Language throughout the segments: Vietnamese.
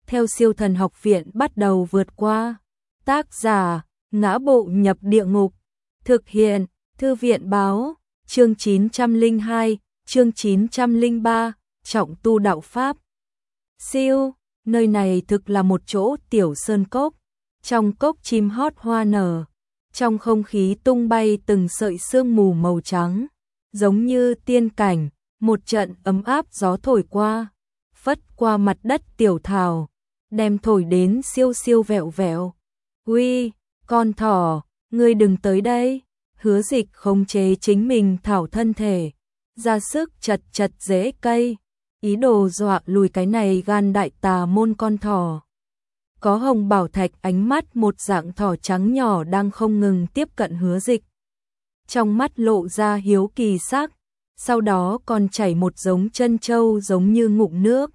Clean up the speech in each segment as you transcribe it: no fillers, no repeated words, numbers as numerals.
theo Siêu Thần Học Viện bắt đầu vượt qua. Tác giả: Ngã Bộ Nhập Địa Ngục. Thực hiện: Thư viện báo. Chương 902, chương 903, trọng tu đạo pháp. Siêu, nơi này thực là một chỗ tiểu sơn cốc. Trong cốc chim hót hoa nở, trong không khí tung bay từng sợi sương mù màu trắng, giống như tiên cảnh. Một trận ấm áp gió thổi qua, phất qua mặt đất tiểu thảo, đem thổi đến siêu siêu vẹo vẹo. Uy, con thỏ, ngươi đừng tới đây. Hứa Dịch khống chế chính mình thảo thân thể, ra sức chật chật rễ cây, ý đồ dọa lùi cái này gan đại tà môn con thỏ. Có hồng bảo thạch ánh mắt một dạng thỏ trắng nhỏ đang không ngừng tiếp cận Hứa Dịch. Trong mắt lộ ra hiếu kỳ sắc, sau đó còn chảy một giống chân châu giống như ngụm nước.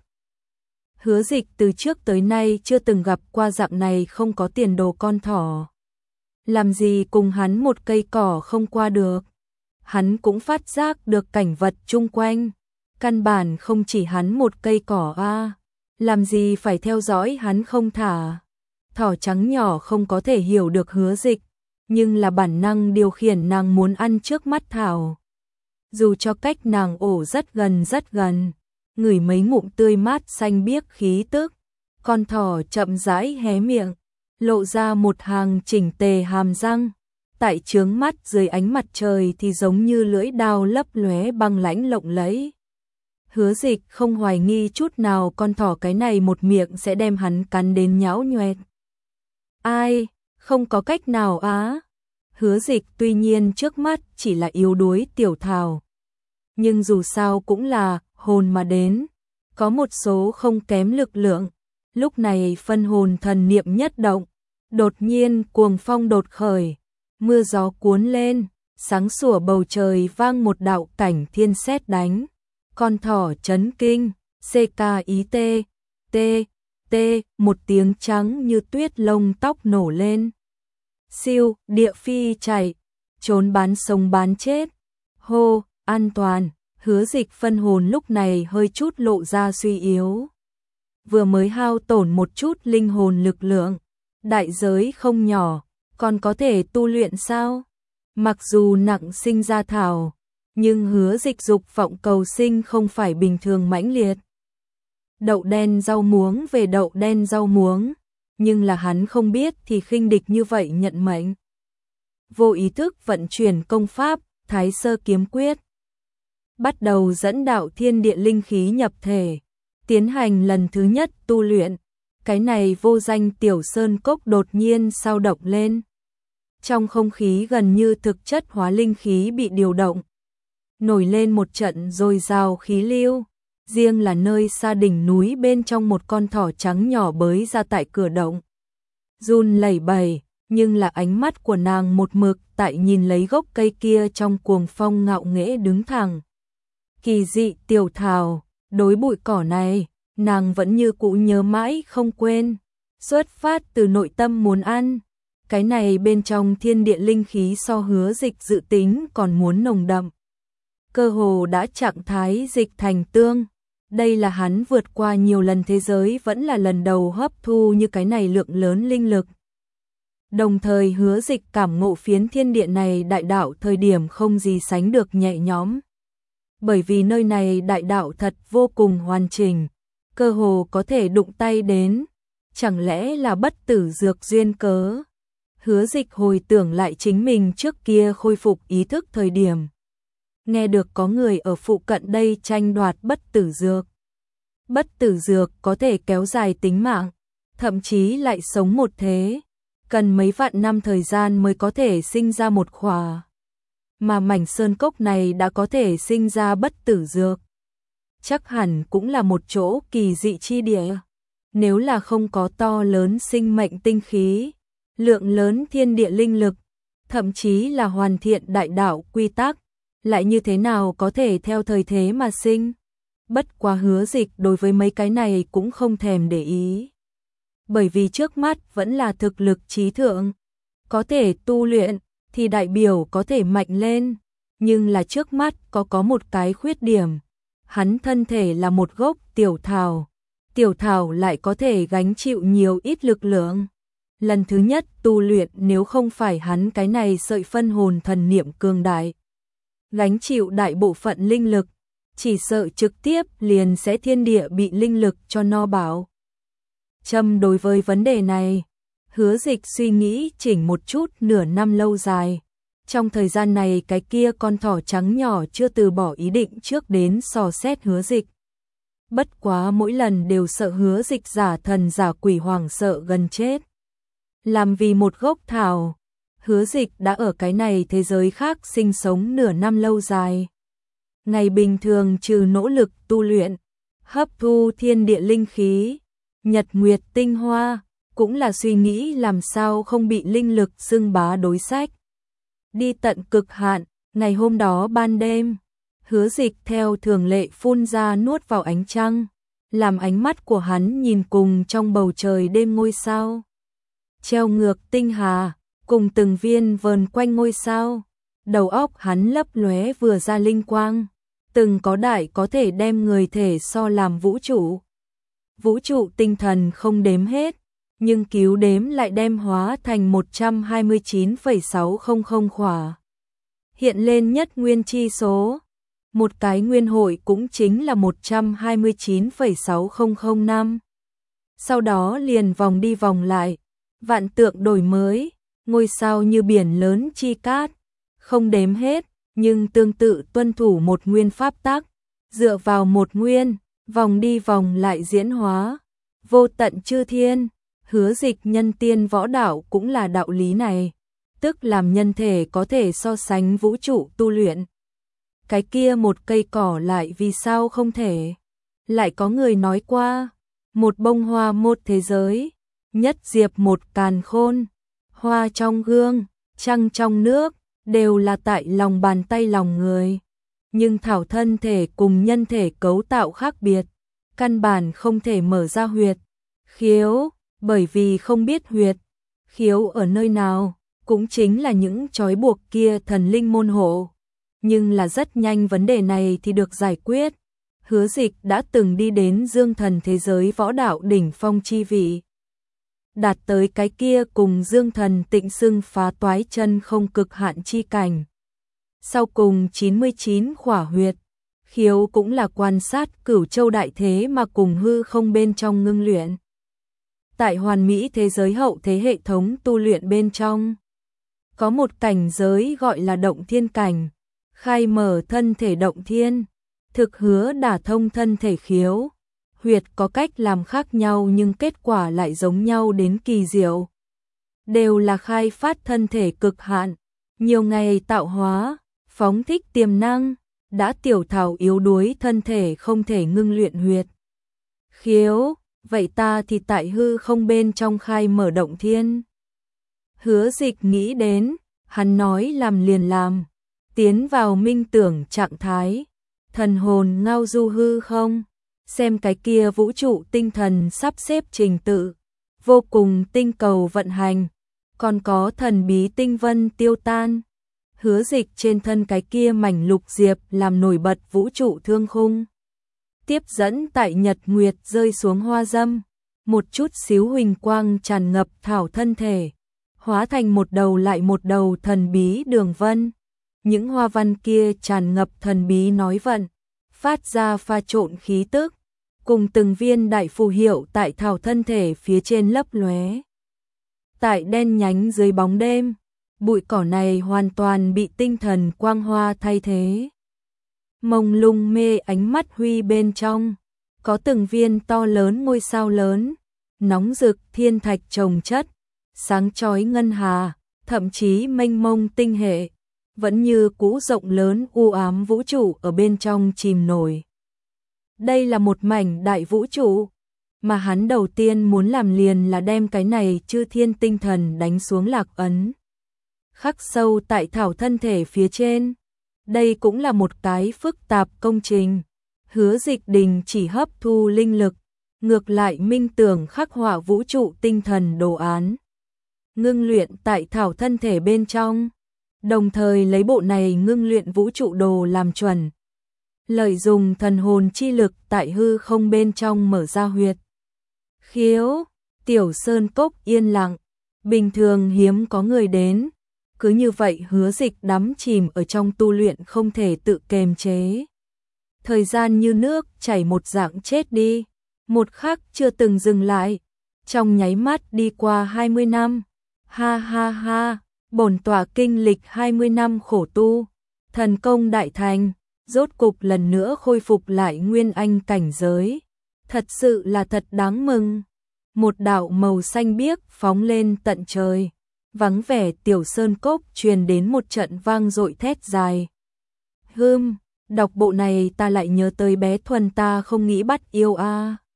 Hứa Dịch từ trước tới nay chưa từng gặp qua dạng này không có tiền đồ con thỏ. Làm gì cùng hắn một cây cỏ không qua được. Hắn cũng phát giác được cảnh vật chung quanh, căn bản không chỉ hắn một cây cỏ a, làm gì phải theo dõi hắn không thả. Thỏ trắng nhỏ không có thể hiểu được Hứa Dịch, nhưng là bản năng điều khiển nàng muốn ăn trước mắt thảo. Dù cho cách nàng ổ rất gần, ngửi mấy ngụm tươi mát xanh biếc khí tức, con thỏ chậm rãi hé miệng, lộ ra một hàng chỉnh tề hàm răng, tại chướng mắt dưới ánh mặt trời thì giống như lưỡi dao lấp lóe băng lãnh lộng lẫy. Hứa Dịch không hoài nghi chút nào con thỏ cái này một miệng sẽ đem hắn cắn đến nhão nhoẹt. Ai, không có cách nào á. Hứa Dịch tuy nhiên trước mắt chỉ là yếu đuối tiểu thảo, nhưng dù sao cũng là hồn mà đến, có một số không kém lực lượng. Lúc này phân hồn thần niệm nhất động, đột nhiên cuồng phong đột khởi, mưa gió cuốn lên, sáng sủa bầu trời vang một đạo cảnh thiên sét đánh. Con thỏ chấn kinh, CKIT, một tiếng trắng như tuyết lông tóc nổ lên. Siêu, địa phi chạy, trốn bán sống bán chết. Hô, an toàn. Hứa Dịch phân hồn lúc này hơi chút lộ ra suy yếu. Vừa mới hao tổn một chút linh hồn lực lượng, đại giới không nhỏ, còn có thể tu luyện sao? Mặc dù nặng sinh ra thảo, nhưng Hứa Dịch dục vọng cầu sinh không phải bình thường mãnh liệt. Đậu đen rau muống về đậu đen rau muống, nhưng là hắn không biết thì khinh địch như vậy nhận mệnh. Vô ý thức vận chuyển công pháp Thái Sơ Kiếm Quyết, bắt đầu dẫn đạo thiên địa linh khí nhập thể, tiến hành lần thứ nhất tu luyện. Cái này vô danh tiểu sơn cốc đột nhiên sao động lên. Trong không khí gần như thực chất hóa linh khí bị điều động, nổi lên một trận dồi dào khí lưu. Riêng là nơi xa đỉnh núi bên trong một con thỏ trắng nhỏ bới ra tại cửa động, run lẩy bẩy, nhưng là ánh mắt của nàng một mực tại nhìn lấy gốc cây kia trong cuồng phong ngạo nghễ đứng thẳng. Kỳ dị tiểu thảo, đối bụi cỏ này, nàng vẫn như cũ nhớ mãi không quên, xuất phát từ nội tâm muốn ăn. Cái này bên trong thiên địa linh khí so Hứa Dịch dự tính còn muốn nồng đậm. Cơ hồ đã trạng thái dịch thành tương. Đây là hắn vượt qua nhiều lần thế giới vẫn là lần đầu hấp thu như cái này lượng lớn linh lực. Đồng thời Hứa Dịch cảm ngộ phiến thiên địa này đại đạo thời điểm không gì sánh được nhẹ nhõm. Bởi vì nơi này đại đạo thật vô cùng hoàn chỉnh, cơ hồ có thể đụng tay đến. Chẳng lẽ là bất tử dược duyên cớ? Hứa Dịch hồi tưởng lại chính mình trước kia khôi phục ý thức thời điểm, nghe được có người ở phụ cận đây tranh đoạt bất tử dược. Bất tử dược có thể kéo dài tính mạng, thậm chí lại sống một thế, cần mấy vạn năm thời gian mới có thể sinh ra một khỏa. Mà mảnh sơn cốc này đã có thể sinh ra bất tử dược, chắc hẳn cũng là một chỗ kỳ dị chi địa. Nếu là không có to lớn sinh mệnh tinh khí, lượng lớn thiên địa linh lực, thậm chí là hoàn thiện đại đạo quy tắc, lại như thế nào có thể theo thời thế mà sinh? Bất quá Hứa Dịch đối với mấy cái này cũng không thèm để ý. Bởi vì trước mắt vẫn là thực lực trí thượng, có thể tu luyện thì đại biểu có thể mạnh lên, nhưng là trước mắt có một cái khuyết điểm. Hắn thân thể là một gốc tiểu thảo, tiểu thảo lại có thể gánh chịu nhiều ít lực lượng. Lần thứ nhất tu luyện nếu không phải hắn cái này sợi phân hồn thần niệm cường đại, gánh chịu đại bộ phận linh lực, chỉ sợ trực tiếp liền sẽ thiên địa bị linh lực cho no bảo. Châm đối với vấn đề này, Hứa Dịch suy nghĩ chỉnh một chút nửa năm lâu dài. Trong thời gian này cái kia con thỏ trắng nhỏ chưa từ bỏ ý định trước đến dò xét Hứa Dịch. Bất quá mỗi lần đều sợ Hứa Dịch giả thần giả quỷ hoảng sợ gần chết. Làm vì một gốc thảo, Hứa Dịch đã ở cái này thế giới khác sinh sống nửa năm lâu dài. Ngày bình thường trừ nỗ lực tu luyện, hấp thu thiên địa linh khí, nhật nguyệt tinh hoa, cũng là suy nghĩ làm sao không bị linh lực xưng bá đối sách. Đi tận cực hạn, ngày hôm đó ban đêm, Hứa Dịch theo thường lệ phun ra nuốt vào ánh trăng, làm ánh mắt của hắn nhìn cùng trong bầu trời đêm ngôi sao. Treo ngược tinh hà, cùng từng viên vờn quanh ngôi sao, đầu óc hắn lấp lóe vừa ra linh quang, từng có đại có thể đem người thể so làm vũ trụ. Vũ trụ tinh thần không đếm hết, nhưng cứu đếm lại đem hóa thành 129,600 khỏa. Hiện lên nhất nguyên chi số, một cái nguyên hội cũng chính là 129,600 năm. Sau đó liền vòng đi vòng lại, vạn tượng đổi mới, ngôi sao như biển lớn chi cát, không đếm hết, nhưng tương tự tuân thủ một nguyên pháp tắc, dựa vào một nguyên, vòng đi vòng lại diễn hóa, vô tận chư thiên. Hứa Dịch nhân tiên võ đạo cũng là đạo lý này, tức làm nhân thể có thể so sánh vũ trụ tu luyện. Cái kia một cây cỏ lại vì sao không thể? Lại có người nói qua, một bông hoa một thế giới, nhất diệp một càn khôn, hoa trong gương, trăng trong nước, đều là tại lòng bàn tay lòng người. Nhưng thảo thân thể cùng nhân thể cấu tạo khác biệt, căn bản không thể mở ra huyệt, khiếu, bởi vì không biết huyệt, khiếu ở nơi nào, cũng chính là những trói buộc kia thần linh môn hộ. Nhưng là rất nhanh vấn đề này thì được giải quyết. Hứa Dịch đã từng đi đến dương thần thế giới võ đạo đỉnh phong chi vị, đạt tới cái kia cùng dương thần tịnh xưng phá toái chân không cực hạn chi cảnh. Sau cùng 99 khỏa huyệt, khiếu cũng là quan sát cửu châu đại thế mà cùng hư không bên trong ngưng luyện. Tại hoàn mỹ thế giới hậu thế hệ thống tu luyện bên trong, có một cảnh giới gọi là động thiên cảnh, khai mở thân thể động thiên, thực hứa đả thông thân thể khiếu. Huyệt có cách làm khác nhau nhưng kết quả lại giống nhau đến kỳ diệu. Đều là khai phát thân thể cực hạn, nhiều ngày tạo hóa, phóng thích tiềm năng, đã tiểu thảo yếu đuối thân thể không thể ngưng luyện huyệt. Khiếu, vậy ta thì tại hư không bên trong khai mở động thiên. Hứa Dịch nghĩ đến, hắn nói làm liền làm, tiến vào minh tưởng trạng thái, thần hồn ngao du hư không, xem cái kia vũ trụ tinh thần sắp xếp trình tự, vô cùng tinh cầu vận hành, còn có thần bí tinh vân tiêu tan. Hứa Dịch trên thân cái kia mảnh lục diệp làm nổi bật vũ trụ thương khung. Tiếp dẫn tại nhật nguyệt rơi xuống hoa dâm, một chút xíu huỳnh quang tràn ngập thảo thân thể, hóa thành một đầu lại một đầu thần bí đường vân. Những hoa văn kia tràn ngập thần bí nói vận, phát ra pha trộn khí tức, cùng từng viên đại phù hiệu tại thảo thân thể phía trên lấp lóe. Tại đen nhánh dưới bóng đêm, bụi cỏ này hoàn toàn bị tinh thần quang hoa thay thế. Mông lung mê ánh mắt huy bên trong, có từng viên to lớn ngôi sao lớn, nóng rực thiên thạch chồng chất, sáng chói ngân hà, thậm chí mênh mông tinh hệ, vẫn như cũ rộng lớn u ám vũ trụ ở bên trong chìm nổi. Đây là một mảnh đại vũ trụ, mà hắn đầu tiên muốn làm liền là đem cái này chư thiên tinh thần đánh xuống lạc ấn, khắc sâu tại thảo thân thể phía trên. Đây cũng là một cái phức tạp công trình. Hứa Dịch đình chỉ hấp thu linh lực, ngược lại minh tưởng khắc họa vũ trụ tinh thần đồ án, ngưng luyện tại thảo thân thể bên trong, đồng thời lấy bộ này ngưng luyện vũ trụ đồ làm chuẩn, lợi dùng thần hồn chi lực tại hư không bên trong mở ra huyệt khiếu. Tiểu sơn cốc yên lặng, bình thường hiếm có người đến, cứ như vậy Hứa Dịch đắm chìm ở trong tu luyện không thể tự kiềm chế. Thời gian như nước chảy một dạng chết đi, một khắc chưa từng dừng lại, trong nháy mắt đi qua 20 năm. Ha ha ha, bổn tọa kinh lịch 20 năm khổ tu, thần công đại thành, rốt cục lần nữa khôi phục lại nguyên anh cảnh giới. Thật sự là thật đáng mừng. Một đạo màu xanh biếc phóng lên tận trời, vắng vẻ tiểu sơn cốc truyền đến một trận vang dội thét dài. Đọc bộ này ta lại nhớ tới bé Thuần ta không nghĩ bắt yêu a.